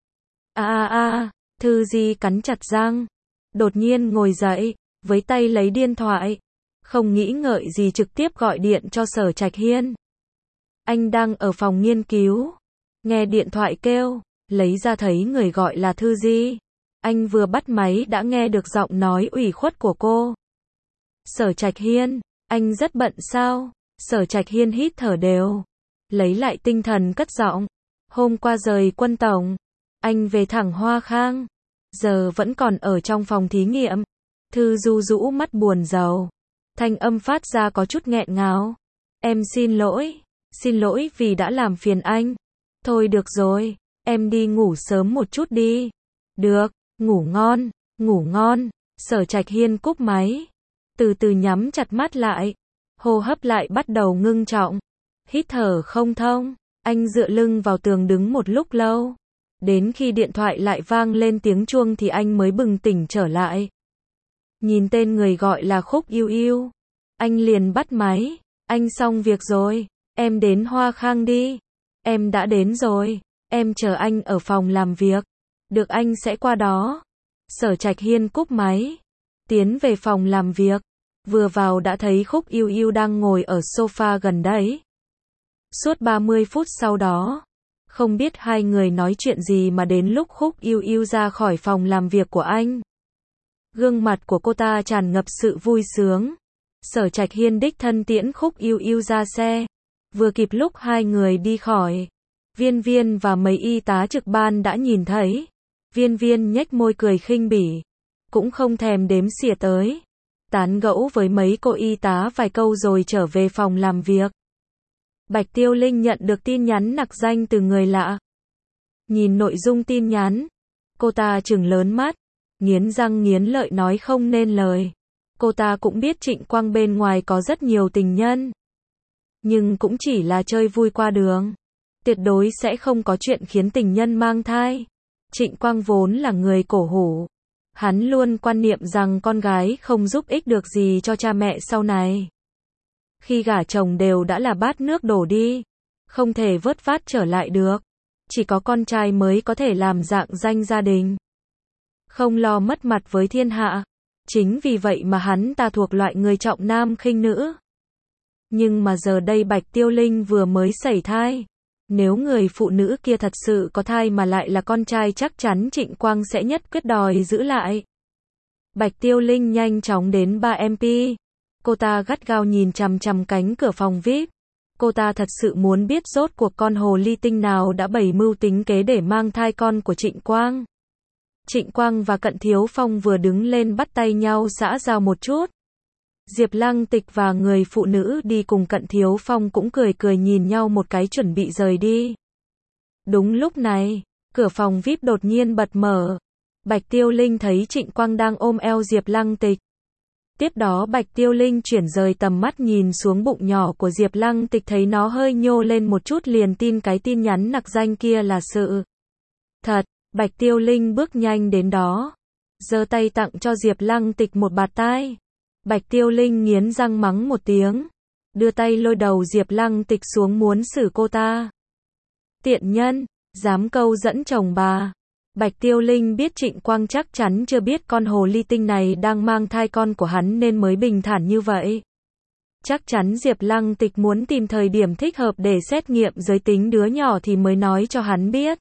A a a, Thư Di cắn chặt răng. Đột nhiên ngồi dậy, với tay lấy điện thoại. Không nghĩ ngợi gì trực tiếp gọi điện cho Sở Trạch Hiên. Anh đang ở phòng nghiên cứu. Nghe điện thoại kêu, lấy ra thấy người gọi là Thư Di. Anh vừa bắt máy đã nghe được giọng nói ủy khuất của cô. Sở Trạch Hiên, anh rất bận sao? Sở Trạch Hiên hít thở đều. Lấy lại tinh thần cất giọng. Hôm qua rời Quân Tổng. Anh về thẳng Hoa Khang. Giờ vẫn còn ở trong phòng thí nghiệm. Thư Du rũ mắt buồn rầu. Thanh âm phát ra có chút nghẹn ngào. Em xin lỗi. Xin lỗi vì đã làm phiền anh. Thôi được rồi. Em đi ngủ sớm một chút đi. Được. Ngủ ngon. Ngủ ngon. Sở Trạch Hiên cúp máy. Từ từ nhắm chặt mắt lại. Hô hấp lại bắt đầu ngưng trọng. Hít thở không thông. Anh dựa lưng vào tường đứng một lúc lâu. Đến khi điện thoại lại vang lên tiếng chuông thì anh mới bừng tỉnh trở lại. Nhìn tên người gọi là Khúc Yêu Yêu. Anh liền bắt máy. Anh xong việc rồi. Em đến Hoa Khang đi. Em đã đến rồi. Em chờ anh ở phòng làm việc. Được, anh sẽ qua đó. Sở Trạch Hiên cúp máy. Tiến về phòng làm việc. Vừa vào đã thấy Khúc Yêu Yêu đang ngồi ở sofa gần đấy. Suốt ba mươi phút sau đó, không biết hai người nói chuyện gì mà đến lúc Khúc Yêu Yêu ra khỏi phòng làm việc của anh. Gương mặt của cô ta tràn ngập sự vui sướng. Sở Trạch Hiên đích thân tiễn Khúc Yêu Yêu ra xe. Vừa kịp lúc hai người đi khỏi. Viên Viên và mấy y tá trực ban đã nhìn thấy. Viên Viên nhếch môi cười khinh bỉ. Cũng không thèm đếm xỉa tới. Tán gẫu với mấy cô y tá vài câu rồi trở về phòng làm việc. Bạch Tiêu Linh nhận được tin nhắn nặc danh từ người lạ. Nhìn nội dung tin nhắn, cô ta trừng lớn mắt, nghiến răng nghiến lợi nói không nên lời. Cô ta cũng biết Trịnh Quang bên ngoài có rất nhiều tình nhân. Nhưng cũng chỉ là chơi vui qua đường. Tuyệt đối sẽ không có chuyện khiến tình nhân mang thai. Trịnh Quang vốn là người cổ hủ. Hắn luôn quan niệm rằng con gái không giúp ích được gì cho cha mẹ sau này. Khi gả chồng đều đã là bát nước đổ đi. Không thể vớt vát trở lại được. Chỉ có con trai mới có thể làm rạng danh gia đình. Không lo mất mặt với thiên hạ. Chính vì vậy mà hắn ta thuộc loại người trọng nam khinh nữ. Nhưng mà giờ đây Bạch Tiêu Linh vừa mới sẩy thai. Nếu người phụ nữ kia thật sự có thai mà lại là con trai chắc chắn Trịnh Quang sẽ nhất quyết đòi giữ lại. Bạch Tiêu Linh nhanh chóng đến ba em pê. Cô ta gắt gao nhìn chằm chằm cánh cửa phòng vi ai pi. Cô ta thật sự muốn biết rốt cuộc con hồ ly tinh nào đã bày mưu tính kế để mang thai con của Trịnh Quang. Trịnh Quang và Cận Thiếu Phong vừa đứng lên bắt tay nhau xã giao một chút. Diệp Lăng Tịch và người phụ nữ đi cùng Cận Thiếu Phong cũng cười cười nhìn nhau một cái chuẩn bị rời đi. Đúng lúc này, cửa phòng vi ai pi đột nhiên bật mở. Bạch Tiêu Linh thấy Trịnh Quang đang ôm eo Diệp Lăng Tịch. Tiếp đó Bạch Tiêu Linh chuyển rời tầm mắt nhìn xuống bụng nhỏ của Diệp Lăng Tịch, thấy nó hơi nhô lên một chút liền tin cái tin nhắn nặc danh kia là sự thật. Bạch Tiêu Linh bước nhanh đến đó, giơ tay tặng cho Diệp Lăng Tịch một bạt tai. Bạch Tiêu Linh nghiến răng mắng một tiếng, đưa tay lôi đầu Diệp Lăng Tịch xuống muốn xử cô ta. Tiện nhân, dám câu dẫn chồng bà. Bạch Tiêu Linh biết Trịnh Quang chắc chắn chưa biết con hồ ly tinh này đang mang thai con của hắn nên mới bình thản như vậy. Chắc chắn Diệp Lăng Tịch muốn tìm thời điểm thích hợp để xét nghiệm giới tính đứa nhỏ thì mới nói cho hắn biết.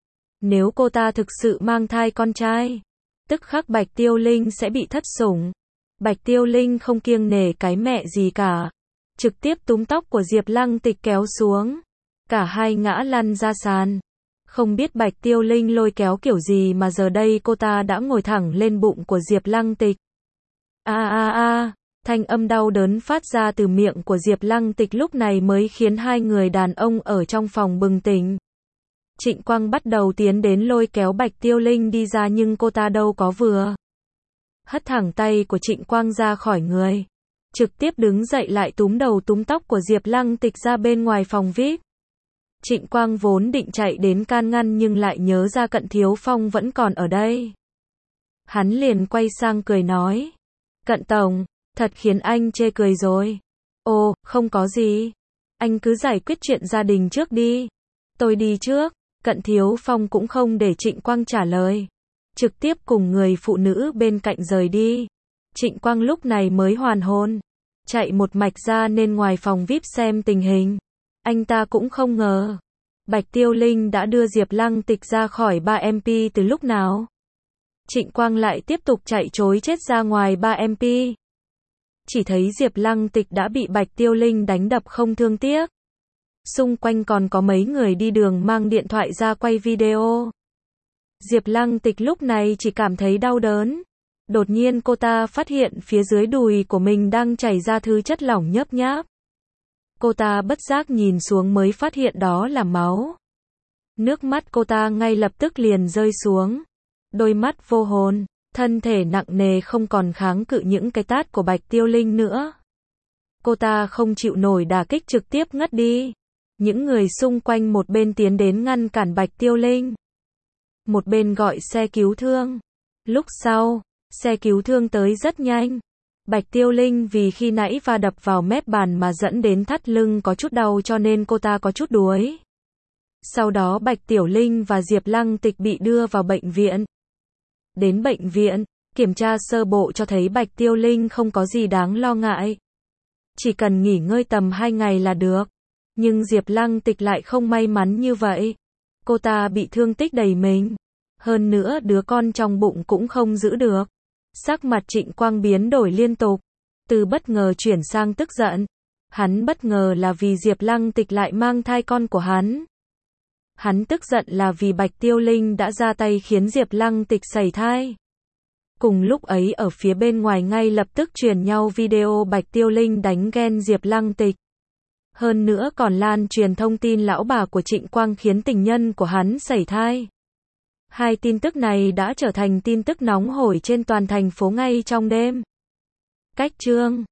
Nếu cô ta thực sự mang thai con trai, tức khắc Bạch Tiêu Linh sẽ bị thất sủng. Bạch Tiêu Linh không kiêng nể cái mẹ gì cả, trực tiếp túm tóc của Diệp Lăng Tịch kéo xuống. Cả hai ngã lăn ra sàn. Không biết Bạch Tiêu Linh lôi kéo kiểu gì mà giờ đây cô ta đã ngồi thẳng lên bụng của Diệp Lăng Tịch. A a a, thanh âm đau đớn phát ra từ miệng của Diệp Lăng Tịch lúc này mới khiến hai người đàn ông ở trong phòng bừng tỉnh. Trịnh Quang bắt đầu tiến đến lôi kéo Bạch Tiêu Linh đi ra nhưng cô ta đâu có vừa. Hất thẳng tay của Trịnh Quang ra khỏi người. Trực tiếp đứng dậy lại túm đầu túm tóc của Diệp Lăng Tịch ra bên ngoài phòng vi ai pi. Trịnh Quang vốn định chạy đến can ngăn nhưng lại nhớ ra Cận Thiếu Phong vẫn còn ở đây. Hắn liền quay sang cười nói. Cận Tổng, thật khiến anh chê cười rồi. Ồ, không có gì. Anh cứ giải quyết chuyện gia đình trước đi. Tôi đi trước. Cận Thiếu Phong cũng không để Trịnh Quang trả lời, trực tiếp cùng người phụ nữ bên cạnh rời đi. Trịnh Quang lúc này mới hoàn hồn, chạy một mạch ra nên ngoài phòng vi ai pi xem tình hình. Anh ta cũng không ngờ, Bạch Tiêu Linh đã đưa Diệp Lăng Tịch ra khỏi ba em pê từ lúc nào. Trịnh Quang lại tiếp tục chạy trối chết ra ngoài ba em pê. Chỉ thấy Diệp Lăng Tịch đã bị Bạch Tiêu Linh đánh đập không thương tiếc. Xung quanh còn có mấy người đi đường mang điện thoại ra quay video. Diệp Lăng Tịch lúc này chỉ cảm thấy đau đớn. Đột nhiên cô ta phát hiện phía dưới đùi của mình đang chảy ra thứ chất lỏng nhớp nháp. Cô ta bất giác nhìn xuống mới phát hiện đó là máu. Nước mắt cô ta ngay lập tức liền rơi xuống. Đôi mắt vô hồn, thân thể nặng nề không còn kháng cự những cái tát của Bạch Tiêu Linh nữa. Cô ta không chịu nổi đả kích trực tiếp ngất đi. Những người xung quanh một bên tiến đến ngăn cản Bạch Tiêu Linh, một bên gọi xe cứu thương. Lúc sau, xe cứu thương tới rất nhanh. Bạch Tiêu Linh vì khi nãy va đập vào mép bàn mà dẫn đến thắt lưng có chút đau cho nên cô ta có chút đuối. Sau đó Bạch Tiểu Linh và Diệp Lăng Tịch bị đưa vào bệnh viện. Đến bệnh viện, kiểm tra sơ bộ cho thấy Bạch Tiêu Linh không có gì đáng lo ngại. Chỉ cần nghỉ ngơi tầm hai ngày là được. Nhưng Diệp Lăng Tịch lại không may mắn như vậy. Cô ta bị thương tích đầy mình. Hơn nữa đứa con trong bụng cũng không giữ được. Sắc mặt Trịnh Quang biến đổi liên tục. Từ bất ngờ chuyển sang tức giận. Hắn bất ngờ là vì Diệp Lăng Tịch lại mang thai con của hắn. Hắn tức giận là vì Bạch Tiêu Linh đã ra tay khiến Diệp Lăng Tịch sẩy thai. Cùng lúc ấy ở phía bên ngoài ngay lập tức truyền nhau video Bạch Tiêu Linh đánh ghen Diệp Lăng Tịch. Hơn nữa còn lan truyền thông tin lão bà của Trịnh Quang khiến tình nhân của hắn sẩy thai. Hai tin tức này đã trở thành tin tức nóng hổi trên toàn thành phố ngay trong đêm. Cách chương